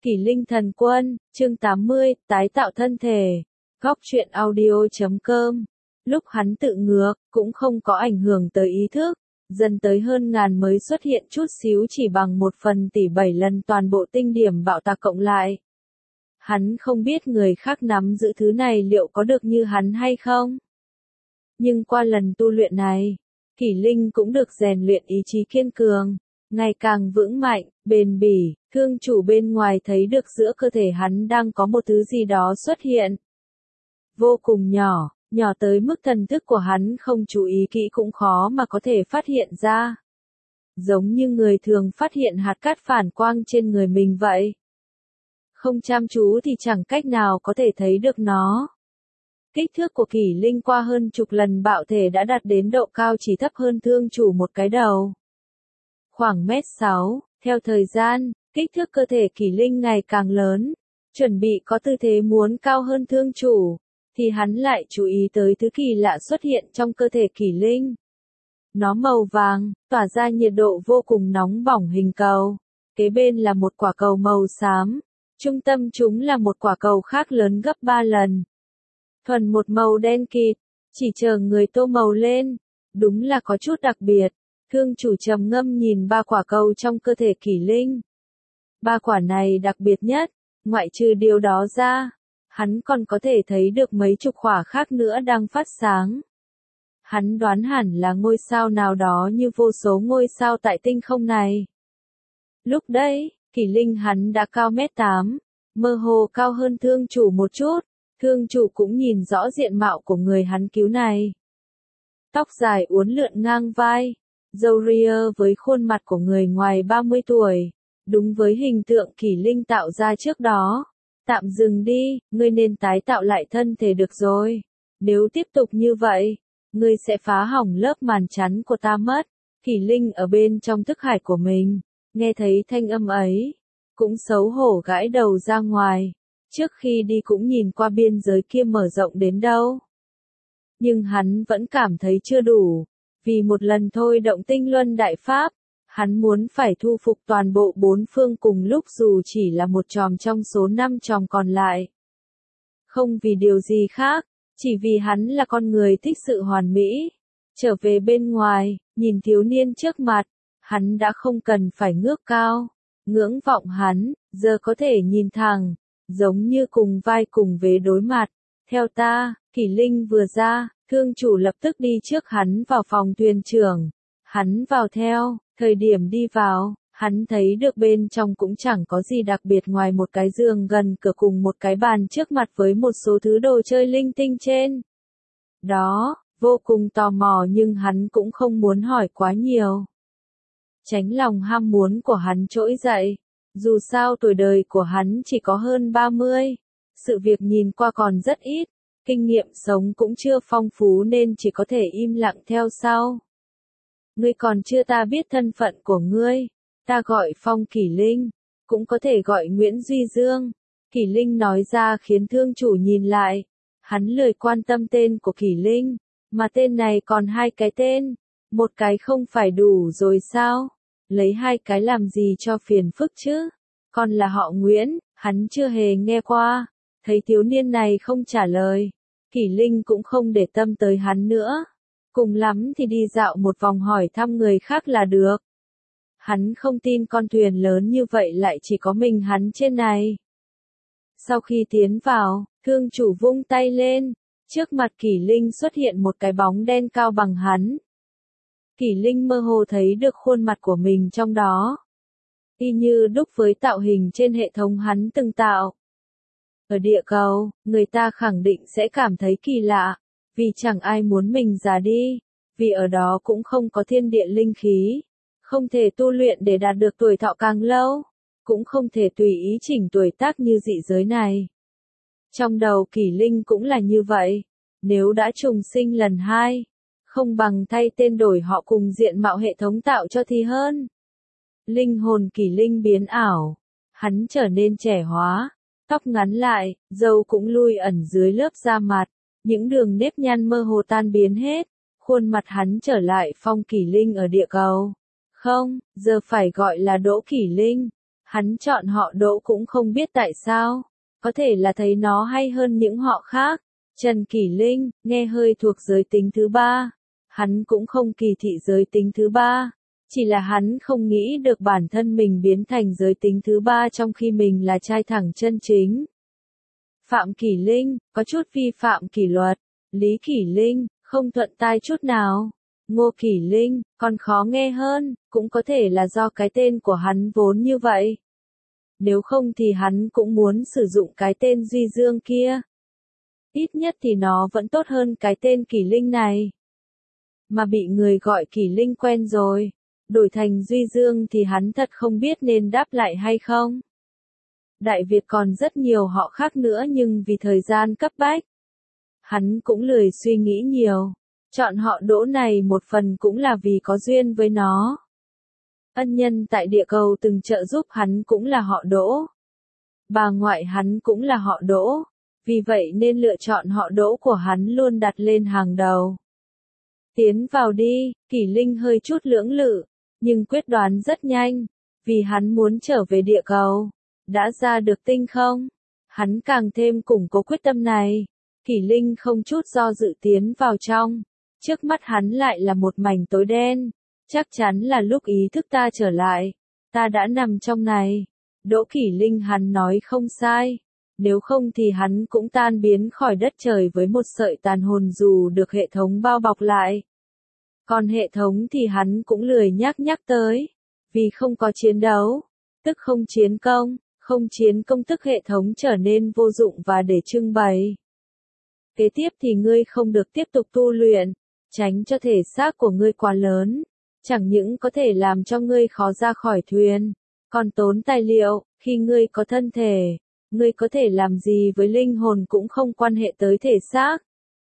Kỷ Linh Thần Quân, chương 80, tái tạo thân thể. Góc truyện audio.com. Lúc hắn tự ngược, cũng không có ảnh hưởng tới ý thức, dần tới hơn ngàn mới xuất hiện chút xíu chỉ bằng 1/7 lần toàn bộ tinh điểm bạo tạc cộng lại. Hắn không biết người khác nắm giữ thứ này liệu có được như hắn hay không. Nhưng qua lần tu luyện này, Kỷ Linh cũng được rèn luyện ý chí kiên cường, ngày càng vững mạnh, bền bỉ. Thương chủ bên ngoài thấy được giữa cơ thể hắn đang có một thứ gì đó xuất hiện. Vô cùng nhỏ, nhỏ tới mức thần thức của hắn không chú ý kỹ cũng khó mà có thể phát hiện ra. Giống như người thường phát hiện hạt cát phản quang trên người mình vậy. Không chăm chú thì chẳng cách nào có thể thấy được nó. Kích thước của Kỷ Linh qua hơn chục lần bạo thể đã đạt đến độ cao chỉ thấp hơn thương chủ một cái đầu. Khoảng 1m6, theo thời gian, kích thước cơ thể Kỷ Linh ngày càng lớn, chuẩn bị có tư thế muốn cao hơn thương chủ, thì hắn lại chú ý tới thứ kỳ lạ xuất hiện trong cơ thể Kỷ Linh. Nó màu vàng, tỏa ra nhiệt độ vô cùng nóng bỏng hình cầu. Kế bên là một quả cầu màu xám, trung tâm chúng là một quả cầu khác lớn gấp 3 lần. Thuần một màu đen kịt, chỉ chờ người tô màu lên, đúng là có chút đặc biệt. Thương chủ trầm ngâm nhìn ba quả cầu trong cơ thể Kỷ Linh. Ba quả này đặc biệt nhất, ngoại trừ điều đó ra, hắn còn có thể thấy được mấy chục quả khác nữa đang phát sáng. Hắn đoán hẳn là ngôi sao nào đó như vô số ngôi sao tại tinh không này. Lúc đấy, Kỷ Linh hắn đã cao 1m8, mơ hồ cao hơn thương chủ một chút, thương chủ cũng nhìn rõ diện mạo của người hắn cứu này. Tóc dài uốn lượn ngang vai, râu ria với khuôn mặt của người ngoài 30 tuổi. Đúng với hình tượng Kỷ Linh tạo ra trước đó. Tạm dừng đi, ngươi nên tái tạo lại thân thể được rồi. Nếu tiếp tục như vậy, ngươi sẽ phá hỏng lớp màn chắn của ta mất. Kỷ Linh ở bên trong thức hải của mình, nghe thấy thanh âm ấy, cũng xấu hổ gãi đầu ra ngoài. Trước khi đi cũng nhìn qua biên giới kia mở rộng đến đâu. Nhưng hắn vẫn cảm thấy chưa đủ. Vì một lần thôi động tinh luân đại pháp, hắn muốn phải thu phục toàn bộ bốn phương cùng lúc dù chỉ là một chòm trong số 5 chòm còn lại. Không vì điều gì khác, chỉ vì hắn là con người thích sự hoàn mỹ. Trở về bên ngoài, nhìn thiếu niên trước mặt, hắn đã không cần phải ngước cao. Ngưỡng vọng hắn, giờ có thể nhìn thẳng, giống như cùng vai cùng vế đối mặt. Theo ta, Kỷ Linh vừa ra, thương chủ lập tức đi trước hắn vào phòng thuyền trưởng. Hắn vào theo, thời điểm đi vào, hắn thấy được bên trong cũng chẳng có gì đặc biệt ngoài một cái giường gần cửa cùng một cái bàn trước mặt với một số thứ đồ chơi linh tinh trên. Đó, vô cùng tò mò nhưng hắn cũng không muốn hỏi quá nhiều. Tránh lòng ham muốn của hắn trỗi dậy. Dù sao tuổi đời của hắn chỉ có hơn 30. Sự việc nhìn qua còn rất ít. Kinh nghiệm sống cũng chưa phong phú nên chỉ có thể im lặng theo sau. Ngươi còn chưa ta biết thân phận của ngươi. Ta gọi Phong Kỷ Linh. Cũng có thể gọi Nguyễn Duy Dương. Kỷ Linh nói ra khiến thương chủ nhìn lại. Hắn lười quan tâm tên của Kỷ Linh. Mà tên này còn hai cái tên. Một cái không phải đủ rồi sao? Lấy hai cái làm gì cho phiền phức chứ? Còn là họ Nguyễn, hắn chưa hề nghe qua. Thấy thiếu niên này không trả lời. Kỷ Linh cũng không để tâm tới hắn nữa. Cùng lắm thì đi dạo một vòng hỏi thăm người khác là được. Hắn không tin con thuyền lớn như vậy lại chỉ có mình hắn trên này. Sau khi tiến vào, thương chủ vung tay lên. Trước mặt Kỷ Linh xuất hiện một cái bóng đen cao bằng hắn. Kỷ Linh mơ hồ thấy được khuôn mặt của mình trong đó. Y như đúc với tạo hình trên hệ thống hắn từng tạo. Ở địa cầu, người ta khẳng định sẽ cảm thấy kỳ lạ, vì chẳng ai muốn mình già đi, vì ở đó cũng không có thiên địa linh khí, không thể tu luyện để đạt được tuổi thọ càng lâu, cũng không thể tùy ý chỉnh tuổi tác như dị giới này. Trong đầu Kỷ Linh cũng là như vậy, nếu đã trùng sinh lần 2, không bằng thay tên đổi họ cùng diện mạo hệ thống tạo cho thì hơn. Linh hồn Kỷ Linh biến ảo, hắn trở nên trẻ hóa. Tóc ngắn lại, râu cũng lui ẩn dưới lớp da mặt, những đường nếp nhăn mơ hồ tan biến hết, khuôn mặt hắn trở lại Phong Kỷ Linh ở địa cầu. Không, giờ phải gọi là Đỗ Kỷ Linh. Hắn chọn họ Đỗ cũng không biết tại sao, có thể là thấy nó hay hơn những họ khác. Trần Kỷ Linh, nghe hơi thuộc giới tính thứ ba. Hắn cũng không kỳ thị giới tính thứ ba, chỉ là hắn không nghĩ được bản thân mình biến thành giới tính thứ ba trong khi mình là trai thẳng chân chính. Phạm Kỷ Linh, có chút vi phạm kỷ luật. Lý Kỷ Linh, không thuận tai chút nào. Ngô Kỷ Linh, còn khó nghe hơn, cũng có thể là do cái tên của hắn vốn như vậy. Nếu không thì hắn cũng muốn sử dụng cái tên Duy Dương kia. Ít nhất thì nó vẫn tốt hơn cái tên Kỷ Linh này. Mà bị người gọi Kỷ Linh quen rồi, đổi thành Duy Dương thì hắn thật không biết nên đáp lại hay không. Đại Việt còn rất nhiều họ khác nữa nhưng vì thời gian cấp bách, hắn cũng lười suy nghĩ nhiều. Chọn họ Đỗ này một phần cũng là vì có duyên với nó. Ân nhân tại địa cầu từng trợ giúp hắn cũng là họ Đỗ. Bà ngoại hắn cũng là họ Đỗ. Vì vậy nên lựa chọn họ Đỗ của hắn luôn đặt lên hàng đầu. Tiến vào đi, Kỷ Linh hơi chút lưỡng lự, nhưng quyết đoán rất nhanh, vì hắn muốn trở về địa cầu. Đã ra được tinh không? Hắn càng thêm củng cố quyết tâm này. Kỷ Linh không chút do dự tiến vào trong. Trước mắt hắn lại là một mảnh tối đen. Chắc chắn là lúc ý thức ta trở lại. Ta đã nằm trong này. Đỗ Kỷ Linh hắn nói không sai. Nếu không thì hắn cũng tan biến khỏi đất trời với một sợi tàn hồn dù được hệ thống bao bọc lại. Còn hệ thống thì hắn cũng lười nhắc tới. Vì không có chiến đấu, tức không chiến công, không chiến công tức hệ thống trở nên vô dụng và để trưng bày. Kế tiếp thì ngươi không được tiếp tục tu luyện, tránh cho thể xác của ngươi quá lớn. Chẳng những có thể làm cho ngươi khó ra khỏi thuyền, còn tốn tài liệu. Khi ngươi có thân thể, ngươi có thể làm gì với linh hồn cũng không quan hệ tới thể xác.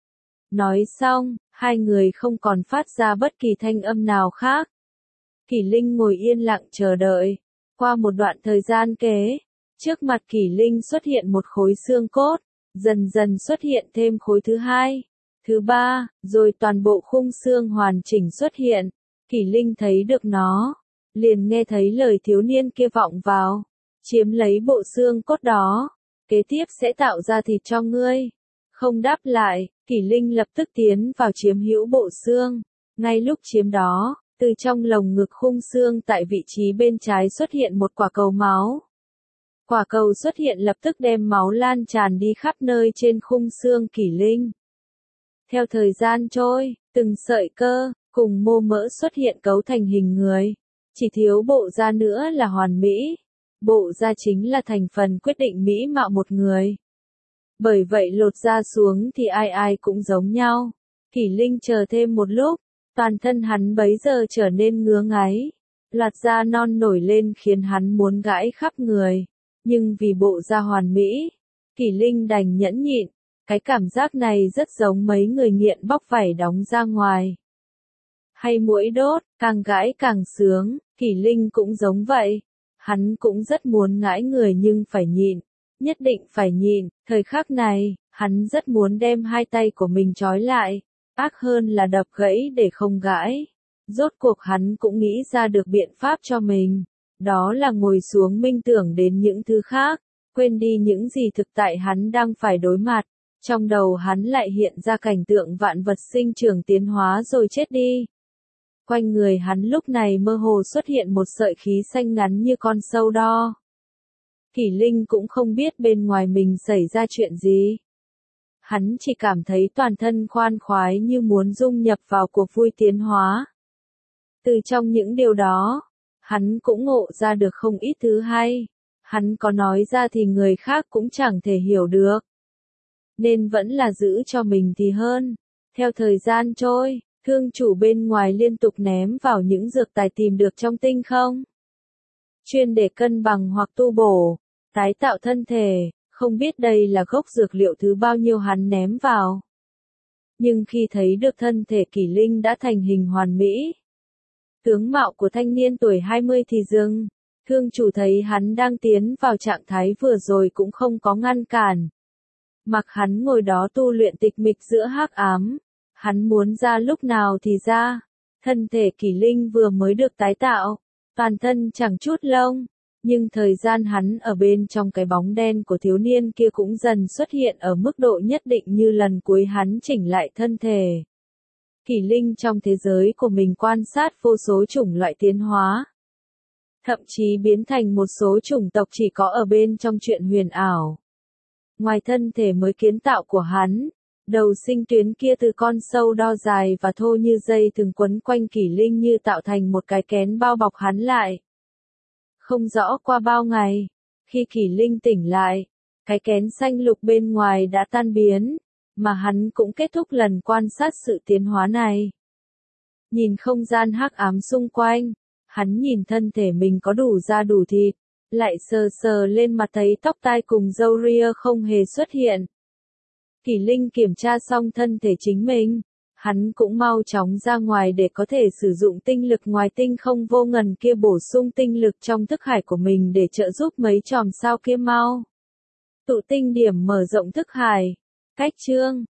Nói xong, hai người không còn phát ra bất kỳ thanh âm nào khác. Kỷ Linh ngồi yên lặng chờ đợi. Qua một đoạn thời gian kế, trước mặt Kỷ Linh xuất hiện một khối xương cốt, dần dần xuất hiện thêm khối thứ hai, thứ ba, rồi toàn bộ khung xương hoàn chỉnh xuất hiện. Kỷ Linh thấy được nó, liền nghe thấy lời thiếu niên kia vọng vào, chiếm lấy bộ xương cốt đó, kế tiếp sẽ tạo ra thịt cho ngươi. Không đáp lại, Kỷ Linh lập tức tiến vào chiếm hữu bộ xương. Ngay lúc chiếm đó, từ trong lồng ngực khung xương tại vị trí bên trái xuất hiện một quả cầu máu. Quả cầu xuất hiện lập tức đem máu lan tràn đi khắp nơi trên khung xương Kỷ Linh. Theo thời gian trôi, từng sợi cơ, cùng mô mỡ xuất hiện cấu thành hình người. Chỉ thiếu bộ da nữa là hoàn mỹ. Bộ da chính là thành phần quyết định mỹ mạo một người. Bởi vậy lột da xuống thì ai ai cũng giống nhau. Kỷ Linh chờ thêm một lúc, toàn thân hắn bấy giờ trở nên ngứa ngáy. Loạt da non nổi lên khiến hắn muốn gãi khắp người. Nhưng vì bộ da hoàn mỹ, Kỷ Linh đành nhẫn nhịn. Cái cảm giác này rất giống mấy người nghiện bóc vảy đóng ra ngoài. Hay muỗi đốt, càng gãi càng sướng, Kỷ Linh cũng giống vậy. Hắn cũng rất muốn ngãi người nhưng phải nhịn. Nhất định phải nhịn, thời khắc này, hắn rất muốn đem hai tay của mình trói lại. Ác hơn là đập gãy để không gãi. Rốt cuộc hắn cũng nghĩ ra được biện pháp cho mình. Đó là ngồi xuống minh tưởng đến những thứ khác, quên đi những gì thực tại hắn đang phải đối mặt. Trong đầu hắn lại hiện ra cảnh tượng vạn vật sinh trưởng tiến hóa rồi chết đi. Quanh người hắn lúc này mơ hồ xuất hiện một sợi khí xanh ngắn như con sâu đo. Kỷ Linh cũng không biết bên ngoài mình xảy ra chuyện gì. Hắn chỉ cảm thấy toàn thân khoan khoái như muốn dung nhập vào cuộc vui tiến hóa. Từ trong những điều đó, hắn cũng ngộ ra được không ít thứ hay. Hắn có nói ra thì người khác cũng chẳng thể hiểu được. Nên vẫn là giữ cho mình thì hơn. Theo thời gian trôi, thương chủ bên ngoài liên tục ném vào những dược tài tìm được trong tinh không. Chuyên để cân bằng hoặc tu bổ, tái tạo thân thể, không biết đây là gốc dược liệu thứ bao nhiêu hắn ném vào. Nhưng khi thấy được thân thể Kỷ Linh đã thành hình hoàn mỹ, tướng mạo của thanh niên tuổi 20 thì dừng, thương chủ thấy hắn đang tiến vào trạng thái vừa rồi cũng không có ngăn cản. Mặc hắn ngồi đó tu luyện tịch mịch giữa hắc ám, hắn muốn ra lúc nào thì ra. Thân thể Kỷ Linh vừa mới được tái tạo, toàn thân chẳng chút lông, Nhưng thời gian hắn ở bên trong cái bóng đen của thiếu niên kia cũng dần xuất hiện ở mức độ nhất định như lần cuối hắn chỉnh lại thân thể. Kỷ Linh trong thế giới của mình quan sát vô số chủng loại tiến hóa. Thậm chí biến thành một số chủng tộc chỉ có ở bên trong chuyện huyền ảo. Ngoài thân thể mới kiến tạo của hắn, đầu sinh tuyến kia từ con sâu đo dài và thô như dây thường quấn quanh Kỷ Linh như tạo thành một cái kén bao bọc hắn lại. Không rõ qua bao ngày, khi Kỷ Linh tỉnh lại, cái kén xanh lục bên ngoài đã tan biến, mà hắn cũng kết thúc lần quan sát sự tiến hóa này. Nhìn không gian hắc ám xung quanh, hắn nhìn thân thể mình có đủ da đủ thịt, lại sờ sờ lên mặt thấy tóc tai cùng râu ria không hề xuất hiện. Kỷ Linh kiểm tra xong thân thể chính mình, hắn cũng mau chóng ra ngoài để có thể sử dụng tinh lực ngoài tinh không vô ngần kia bổ sung tinh lực trong thức hải của mình để trợ giúp mấy chòm sao kia mau tụ tinh điểm mở rộng thức hải. Cách chương